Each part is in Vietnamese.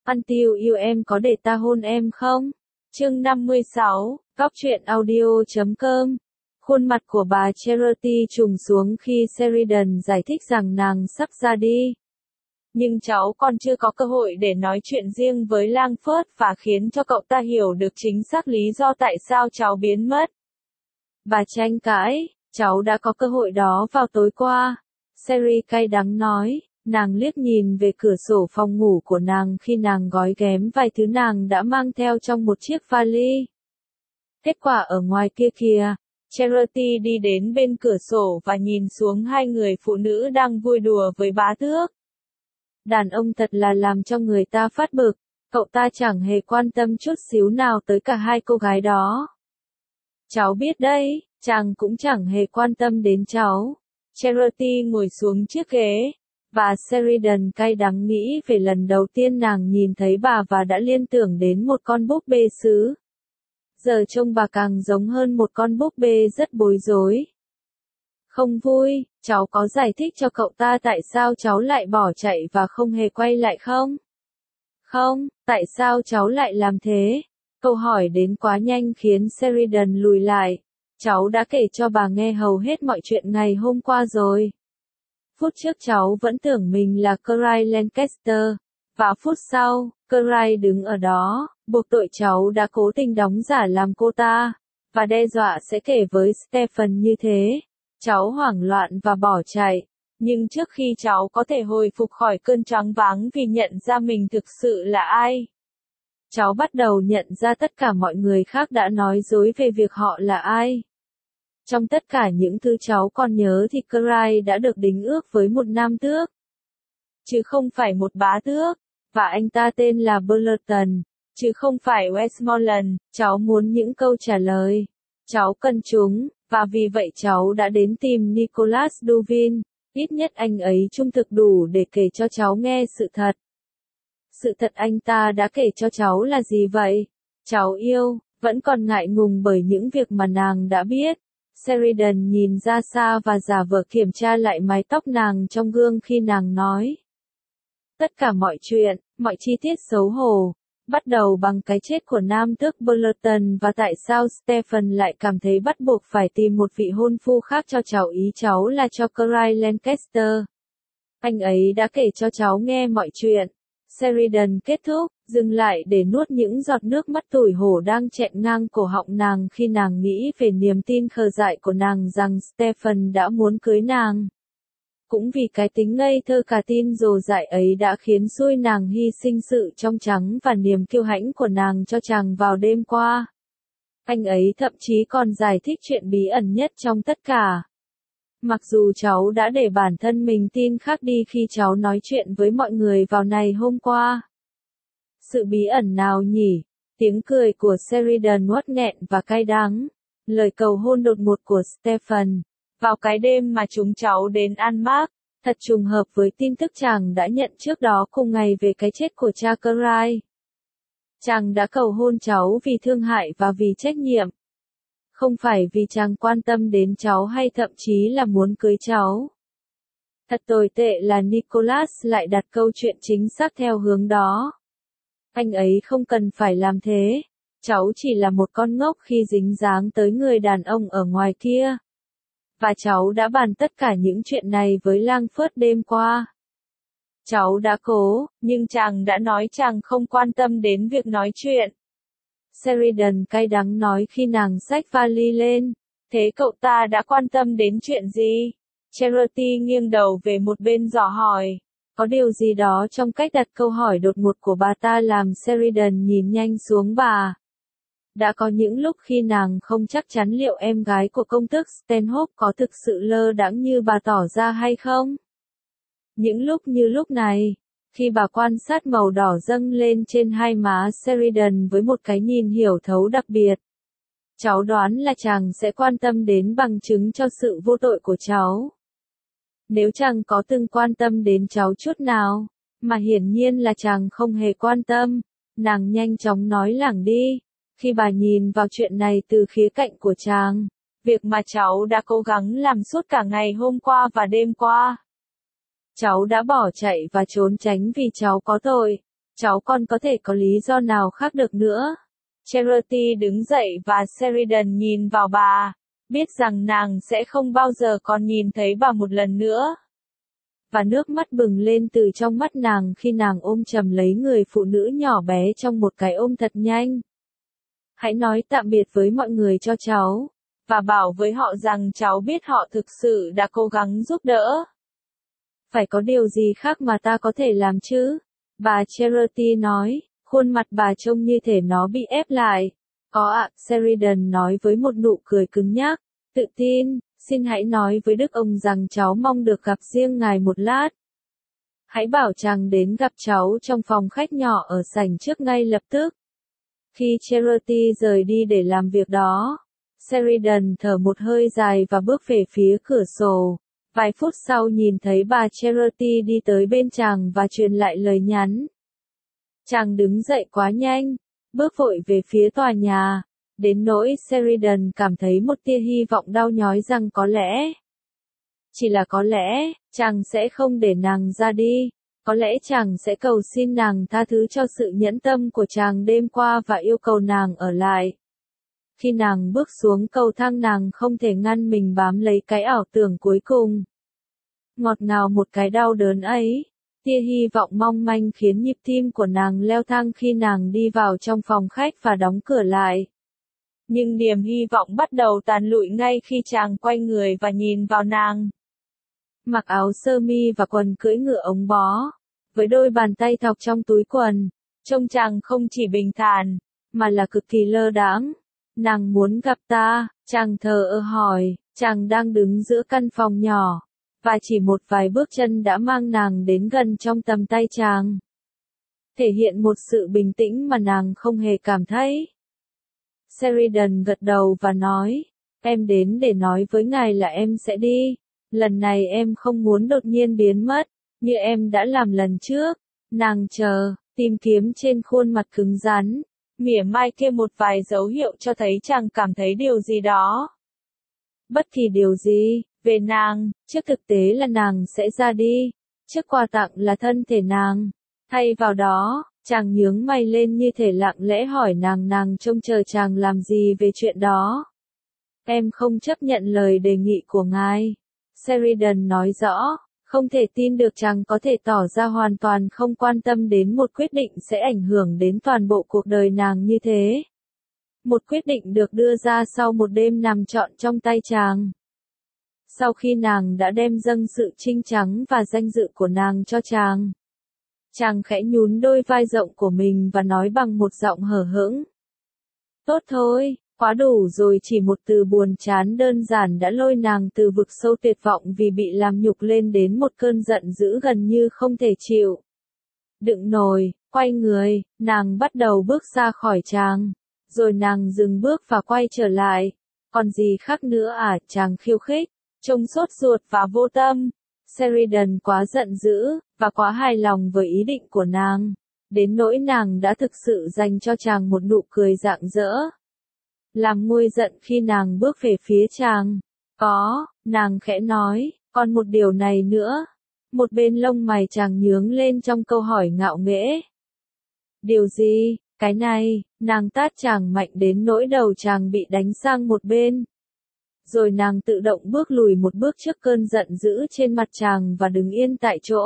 Until You em có để ta hôn em không? Chương 56, Góc truyện audio.com. Khuôn mặt của bà Charity trùng xuống khi Sheridan giải thích rằng nàng sắp ra đi. Nhưng cháu còn chưa có cơ hội để nói chuyện riêng với Langford và khiến cho cậu ta hiểu được chính xác lý do tại sao cháu biến mất. Bà tranh cãi, cháu đã có cơ hội đó vào tối qua. Sherry cay đắng nói, nàng liếc nhìn về cửa sổ phòng ngủ của nàng khi nàng gói ghém vài thứ nàng đã mang theo trong một chiếc vali. Kết quả ở ngoài kia kìa, Charity đi đến bên cửa sổ và nhìn xuống hai người phụ nữ đang vui đùa với bá tước. Đàn ông thật là làm cho người ta phát bực, cậu ta chẳng hề quan tâm chút xíu nào tới cả hai cô gái đó. Cháu biết đấy, chàng cũng chẳng hề quan tâm đến cháu. Charity ngồi xuống chiếc ghế, và Sheridan cay đắng nghĩ về lần đầu tiên nàng nhìn thấy bà và đã liên tưởng đến một con búp bê sứ. Giờ trông bà càng giống hơn một con búp bê rất bối rối. Không vui, cháu có giải thích cho cậu ta tại sao cháu lại bỏ chạy và không hề quay lại không? Không, tại sao cháu lại làm thế? Câu hỏi đến quá nhanh khiến Sheridan lùi lại. Cháu đã kể cho bà nghe hầu hết mọi chuyện ngày hôm qua rồi. Phút trước cháu vẫn tưởng mình là Clyde Lancaster, và phút sau, Clyde đứng ở đó, buộc tội cháu đã cố tình đóng giả làm cô ta, và đe dọa sẽ kể với Stephen như thế. Cháu hoảng loạn và bỏ chạy, nhưng trước khi cháu có thể hồi phục khỏi cơn choáng váng vì nhận ra mình thực sự là ai, cháu bắt đầu nhận ra tất cả mọi người khác đã nói dối về việc họ là ai. Trong tất cả những thứ cháu còn nhớ thì Clyde đã được đính ước với một nam tước, chứ không phải một bá tước, và anh ta tên là Burleton, chứ không phải Westmoreland. Cháu muốn những câu trả lời. Cháu cần chúng, và vì vậy cháu đã đến tìm Nicholas Duvin, ít nhất anh ấy trung thực đủ để kể cho cháu nghe sự thật. Sự thật anh ta đã kể cho cháu là gì vậy? Cháu yêu, vẫn còn ngại ngùng bởi những việc mà nàng đã biết. Sheridan nhìn ra xa và giả vờ kiểm tra lại mái tóc nàng trong gương khi nàng nói. Tất cả mọi chuyện, mọi chi tiết xấu hổ, bắt đầu bằng cái chết của nam tước Burleton và tại sao Stephen lại cảm thấy bắt buộc phải tìm một vị hôn phu khác cho cháu, ý cháu là cho Clyde Lancaster. Anh ấy đã kể cho cháu nghe mọi chuyện. Sheridan kết thúc, dừng lại để nuốt những giọt nước mắt tủi hổ đang chẹn ngang cổ họng nàng khi nàng nghĩ về niềm tin khờ dại của nàng rằng Stephen đã muốn cưới nàng. Cũng vì cái tính ngây thơ cả tin rồ dại ấy đã khiến xui nàng hy sinh sự trong trắng và niềm kiêu hãnh của nàng cho chàng vào đêm qua. Anh ấy thậm chí còn giải thích chuyện bí ẩn nhất trong tất cả. Mặc dù cháu đã để bản thân mình tin khác đi khi cháu nói chuyện với mọi người vào ngày hôm qua. Sự bí ẩn nào nhỉ? Tiếng cười của Sheridan uất nghẹn và cay đắng. Lời cầu hôn đột ngột của Stephen. Vào cái đêm mà chúng cháu đến Anmark, thật trùng hợp với tin tức chàng đã nhận trước đó cùng ngày về cái chết của cha Clyde. Chàng đã cầu hôn cháu vì thương hại và vì trách nhiệm. Không phải vì chàng quan tâm đến cháu hay thậm chí là muốn cưới cháu. Thật tồi tệ là Nicholas lại đặt câu chuyện chính xác theo hướng đó. Anh ấy không cần phải làm thế. Cháu chỉ là một con ngốc khi dính dáng tới người đàn ông ở ngoài kia. Và cháu đã bàn tất cả những chuyện này với Langford đêm qua. Cháu đã cố, nhưng chàng đã nói chàng không quan tâm đến việc nói chuyện. Sheridan cay đắng nói khi nàng xách vali lên. Thế cậu ta đã quan tâm đến chuyện gì? Charity nghiêng đầu về một bên dò hỏi. Có điều gì đó trong cách đặt câu hỏi đột ngột của bà ta làm Sheridan nhìn nhanh xuống bà. Đã có những lúc khi nàng không chắc chắn liệu em gái của công tước Stanhope có thực sự lơ đãng như bà tỏ ra hay không. Những lúc như lúc này, khi bà quan sát màu đỏ dâng lên trên hai má Sheridan với một cái nhìn hiểu thấu đặc biệt. Cháu đoán là chàng sẽ quan tâm đến bằng chứng cho sự vô tội của cháu. Nếu chàng có từng quan tâm đến cháu chút nào, mà hiển nhiên là chàng không hề quan tâm, nàng nhanh chóng nói lảng đi. Khi bà nhìn vào chuyện này từ khía cạnh của chàng, việc mà cháu đã cố gắng làm suốt cả ngày hôm qua và đêm qua. Cháu đã bỏ chạy và trốn tránh vì cháu có tội. cháu còn có thể có lý do nào khác được nữa. Charity đứng dậy và Sheridan nhìn vào bà, biết rằng nàng sẽ không bao giờ còn nhìn thấy bà một lần nữa. Và nước mắt bừng lên từ trong mắt nàng khi nàng ôm chầm lấy người phụ nữ nhỏ bé trong một cái ôm thật nhanh. Hãy nói tạm biệt với mọi người cho cháu, và bảo với họ rằng cháu biết họ thực sự đã cố gắng giúp đỡ. Phải có điều gì khác mà ta có thể làm chứ? Bà Charity nói, khuôn mặt bà trông như thể nó bị ép lại. Có ạ, Sheridan nói với một nụ cười cứng nhắc, tự tin, xin hãy nói với Đức ông rằng cháu mong được gặp riêng ngài một lát. Hãy bảo chàng đến gặp cháu trong phòng khách nhỏ ở sảnh trước ngay lập tức. Khi Charity rời đi để làm việc đó, Sheridan thở một hơi dài và bước về phía cửa sổ. Vài phút sau nhìn thấy bà Charity đi tới bên chàng và truyền lại lời nhắn. Chàng đứng dậy quá nhanh, bước vội về phía tòa nhà, đến nỗi Sheridan cảm thấy một tia hy vọng đau nhói rằng có lẽ, chỉ là có lẽ, chàng sẽ không để nàng ra đi, có lẽ chàng sẽ cầu xin nàng tha thứ cho sự nhẫn tâm của chàng đêm qua và yêu cầu nàng ở lại. Khi nàng bước xuống cầu thang nàng không thể ngăn mình bám lấy cái ảo tưởng cuối cùng. Ngọt ngào một cái đau đớn ấy, tia hy vọng mong manh khiến nhịp tim của nàng leo thang khi nàng đi vào trong phòng khách và đóng cửa lại. Nhưng niềm hy vọng bắt đầu tàn lụi ngay khi chàng quay người và nhìn vào nàng. Mặc áo sơ mi và quần cưỡi ngựa ống bó, với đôi bàn tay thọc trong túi quần, trông chàng không chỉ bình thản, mà là cực kỳ lơ đãng. Nàng muốn gặp ta, chàng thờ ơ hỏi, chàng đang đứng giữa căn phòng nhỏ, và chỉ một vài bước chân đã mang nàng đến gần trong tầm tay chàng. Thể hiện một sự bình tĩnh mà nàng không hề cảm thấy. Sheridan gật đầu và nói, em đến để nói với ngài là em sẽ đi. Lần này em không muốn đột nhiên biến mất, như em đã làm lần trước. Nàng chờ, tìm kiếm trên khuôn mặt cứng rắn, mỉa mai kia một vài dấu hiệu cho thấy chàng cảm thấy điều gì đó. Bất kỳ điều gì, về nàng, trước thực tế là nàng sẽ ra đi, trước quà tặng là thân thể nàng. Thay vào đó, chàng nhướng mày lên như thể lặng lẽ hỏi nàng trông chờ chàng làm gì về chuyện đó. Em không chấp nhận lời đề nghị của ngài. Sheridan nói rõ, không thể tin được chàng có thể tỏ ra hoàn toàn không quan tâm đến một quyết định sẽ ảnh hưởng đến toàn bộ cuộc đời nàng như thế. Một quyết định được đưa ra sau một đêm nằm trọn trong tay chàng. Sau khi nàng đã đem dâng sự trinh trắng và danh dự của nàng cho chàng. Chàng khẽ nhún đôi vai rộng của mình và nói bằng một giọng hờ hững. Tốt thôi, quá đủ rồi, chỉ một từ buồn chán đơn giản đã lôi nàng từ vực sâu tuyệt vọng vì bị làm nhục lên đến một cơn giận dữ gần như không thể chịu. Đựng nồi, quay người, nàng bắt đầu bước ra khỏi chàng. Rồi nàng dừng bước và quay trở lại. Còn gì khác nữa à, chàng khiêu khích, trông sốt ruột và vô tâm. Sheridan quá giận dữ, và quá hài lòng với ý định của nàng. Đến nỗi nàng đã thực sự dành cho chàng một nụ cười rạng rỡ. Làm nguôi giận khi nàng bước về phía chàng. Có, nàng khẽ nói, còn một điều này nữa. Một bên lông mày chàng nhướng lên trong câu hỏi ngạo nghễ. Điều gì? Cái này, nàng tát chàng mạnh đến nỗi đầu chàng bị đánh sang một bên. Rồi nàng tự động bước lùi một bước trước cơn giận dữ trên mặt chàng và đứng yên tại chỗ.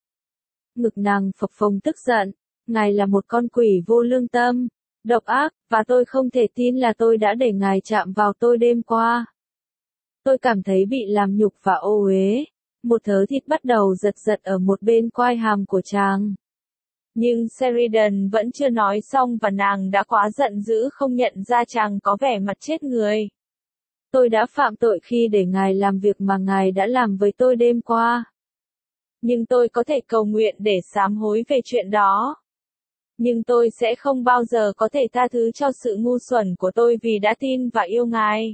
Ngực nàng phập phồng tức giận, ngài là một con quỷ vô lương tâm, độc ác, và tôi không thể tin là tôi đã để ngài chạm vào tôi đêm qua. Tôi cảm thấy bị làm nhục và ô uế. Một thớ thịt bắt đầu giật giật ở một bên quai hàm của chàng. Nhưng Sheridan vẫn chưa nói xong và nàng đã quá giận dữ không nhận ra chàng có vẻ mặt chết người. Tôi đã phạm tội khi để ngài làm việc mà ngài đã làm với tôi đêm qua. Nhưng tôi có thể cầu nguyện để sám hối về chuyện đó. Nhưng tôi sẽ không bao giờ có thể tha thứ cho sự ngu xuẩn của tôi vì đã tin và yêu ngài.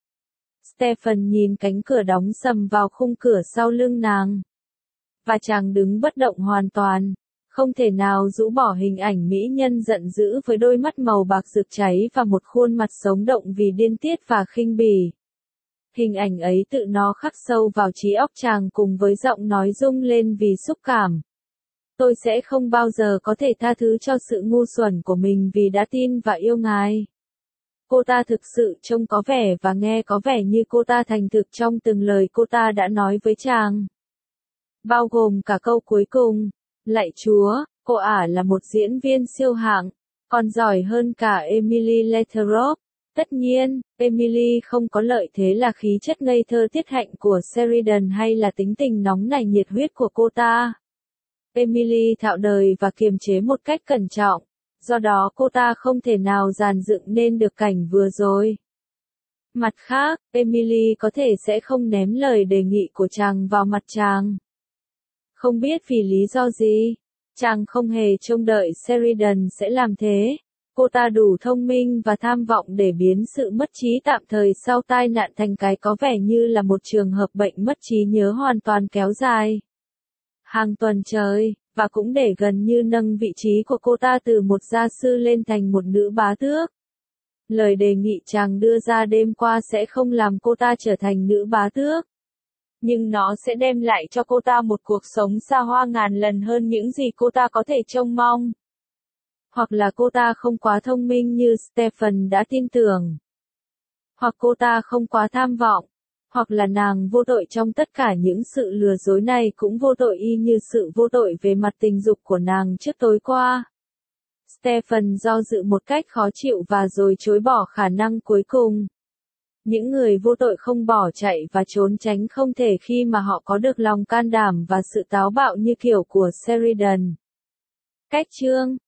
Stephen nhìn cánh cửa đóng sầm vào khung cửa sau lưng nàng. Và chàng đứng bất động hoàn toàn. Không thể nào rũ bỏ hình ảnh mỹ nhân giận dữ với đôi mắt màu bạc rực cháy và một khuôn mặt sống động vì điên tiết và khinh bỉ. Hình ảnh ấy tự nó khắc sâu vào trí óc chàng cùng với giọng nói rung lên vì xúc cảm. Tôi sẽ không bao giờ có thể tha thứ cho sự ngu xuẩn của mình vì đã tin và yêu ngài. Cô ta thực sự trông có vẻ và nghe có vẻ như cô ta thành thực trong từng lời cô ta đã nói với chàng. Bao gồm cả câu cuối cùng. Lạy Chúa, cô ả là một diễn viên siêu hạng, còn giỏi hơn cả Emily Lathrop. Tất nhiên, Emily không có lợi thế là khí chất ngây thơ tiết hạnh của Sheridan hay là tính tình nóng nảy nhiệt huyết của cô ta. Emily thạo đời và kiềm chế một cách cẩn trọng, do đó cô ta không thể nào dàn dựng nên được cảnh vừa rồi. Mặt khác, Emily có thể sẽ không ném lời đề nghị của chàng vào mặt chàng. Không biết vì lý do gì, chàng không hề trông đợi Sheridan sẽ làm thế. Cô ta đủ thông minh và tham vọng để biến sự mất trí tạm thời sau tai nạn thành cái có vẻ như là một trường hợp bệnh mất trí nhớ hoàn toàn kéo dài hàng tuần trời, và cũng để gần như nâng vị trí của cô ta từ một gia sư lên thành một nữ bá tước. Lời đề nghị chàng đưa ra đêm qua sẽ không làm cô ta trở thành nữ bá tước, nhưng nó sẽ đem lại cho cô ta một cuộc sống xa hoa ngàn lần hơn những gì cô ta có thể trông mong. Hoặc là cô ta không quá thông minh như Stephen đã tin tưởng. Hoặc cô ta không quá tham vọng. Hoặc là nàng vô tội trong tất cả những sự lừa dối này cũng vô tội y như sự vô tội về mặt tình dục của nàng trước tối qua. Stephen do dự một cách khó chịu và rồi chối bỏ khả năng cuối cùng. Những người vô tội không bỏ chạy và trốn tránh không thể khi mà họ có được lòng can đảm và sự táo bạo như kiểu của Sheridan. Cách chương